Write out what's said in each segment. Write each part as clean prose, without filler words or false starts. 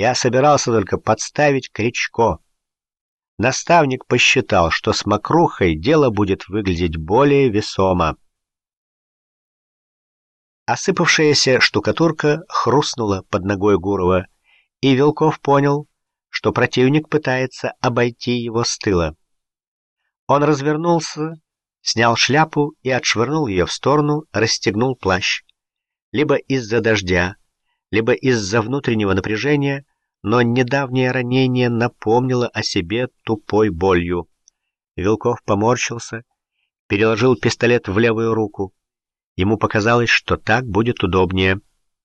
Я собирался только подставить Кричко. Наставник посчитал, что с мокрухой дело будет выглядеть более весомо. Осыпавшаяся штукатурка хрустнула под ногой Гурова, и Вилков понял, что противник пытается обойти его с тыла. Он развернулся, снял шляпу и отшвырнул ее в сторону, расстегнул плащ. Либо из-за дождя, либо из-за внутреннего напряжения, но недавнее ранение напомнило о себе тупой болью. Вилков поморщился, переложил пистолет в левую руку. Ему показалось, что так будет удобнее.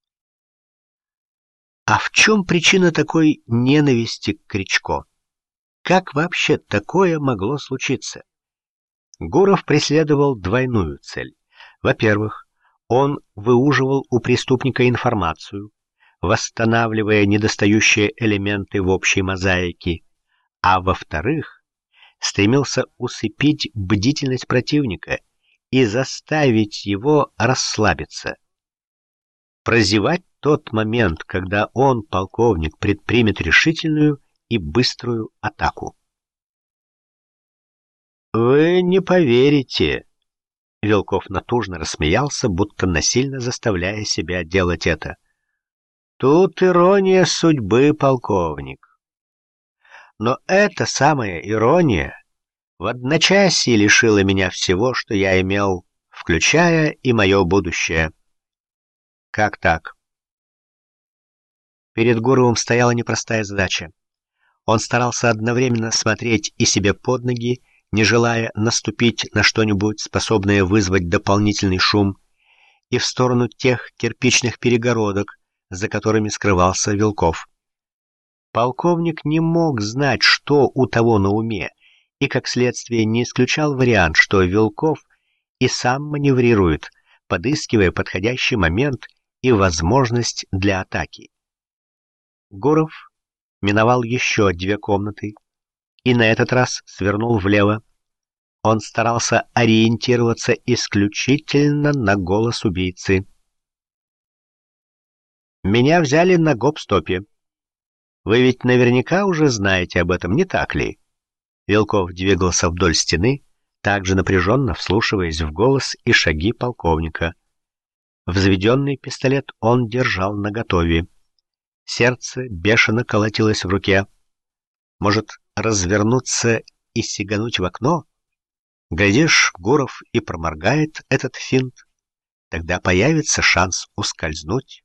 А в чем причина такой ненависти к Кричко? Как вообще такое могло случиться? Гуров преследовал двойную цель. Во-первых, он выуживал у преступника информацию, восстанавливая недостающие элементы в общей мозаике, а во-вторых, стремился усыпить бдительность противника и заставить его расслабиться. Прозевать тот момент, когда он, полковник, предпримет решительную и быструю атаку. «Вы не поверите!» Вилков натужно рассмеялся, будто насильно заставляя себя делать это. «Тут ирония судьбы, полковник. Но эта самая ирония в одночасье лишила меня всего, что я имел, включая и мое будущее». «Как так?» Перед Гуровым стояла непростая задача. Он старался одновременно смотреть и себе под ноги, не желая наступить на что-нибудь, способное вызвать дополнительный шум, и в сторону тех кирпичных перегородок, за которыми скрывался Вилков. Полковник не мог знать, что у того на уме, и, как следствие, не исключал вариант, что Вилков и сам маневрирует, подыскивая подходящий момент и возможность для атаки. Гуров миновал еще 2 комнаты и на этот раз свернул влево. Он старался ориентироваться исключительно на голос убийцы. «Меня взяли на гоп-стопе. Вы ведь наверняка уже знаете об этом, не так ли?» Вилков двигался вдоль стены, также напряженно вслушиваясь в голос и шаги полковника. Взведенный пистолет он держал наготове. Сердце бешено колотилось в руке. Может, развернуться и сигануть в окно? Глядишь, Гуров и проморгает этот финт. Тогда появится шанс ускользнуть.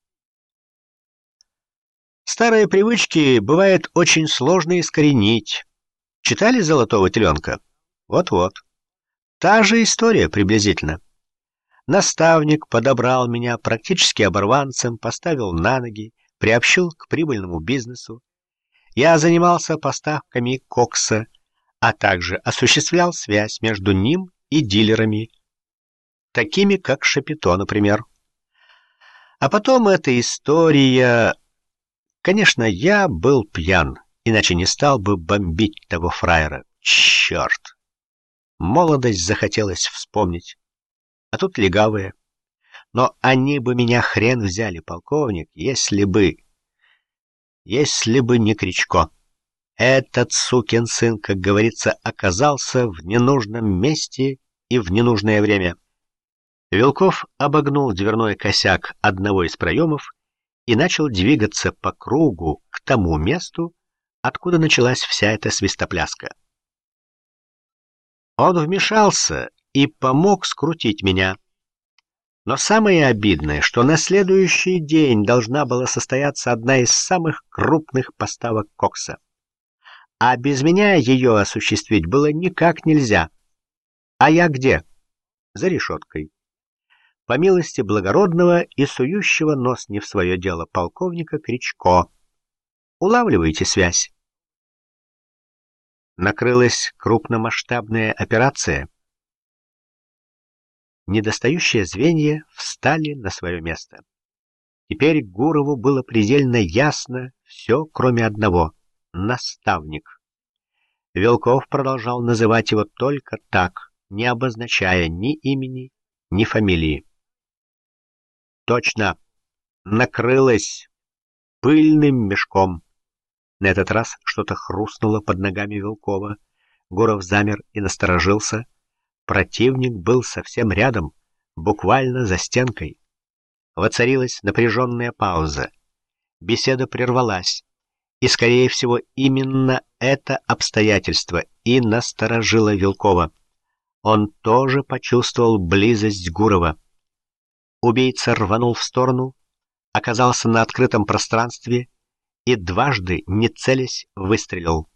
Старые привычки бывает очень сложно искоренить. Читали «Золотого теленка»? Вот-вот. Та же история приблизительно. Наставник подобрал меня практически оборванцем, поставил на ноги, приобщил к прибыльному бизнесу. Я занимался поставками кокса, а также осуществлял связь между ним и дилерами, такими как Шапито, например. А потом эта история... Конечно, я был пьян, иначе не стал бы бомбить того фраера. Черт! Молодость захотелось вспомнить. А тут легавые. Но они бы меня хрен взяли, полковник, если бы не Кричко. Этот сукин сын, как говорится, оказался в ненужном месте и в ненужное время. Вилков обогнул дверной косяк одного из проемов и начал двигаться по кругу к тому месту, откуда началась вся эта свистопляска. Он вмешался и помог скрутить меня. Но самое обидное, что на следующий день должна была состояться одна из самых крупных поставок кокса. А без меня ее осуществить было никак нельзя. А я где? За решеткой. По милости благородного и сующего нос не в свое дело полковника Кричко. Улавливаете связь? Накрылась крупномасштабная операция. Недостающие звенья встали на свое место. Теперь Гурову было предельно ясно все, кроме одного — наставник. Вилков продолжал называть его только так, не обозначая ни имени, ни фамилии. Точно, накрылась пыльным мешком. На этот раз что-то хрустнуло под ногами Вилкова. Гуров замер и насторожился. Противник был совсем рядом, буквально за стенкой. Воцарилась напряженная пауза. Беседа прервалась, и, скорее всего, именно это обстоятельство и насторожило Вилкова. Он тоже почувствовал близость Гурова. Убийца рванул в сторону, оказался на открытом пространстве и дважды, не целясь, выстрелил.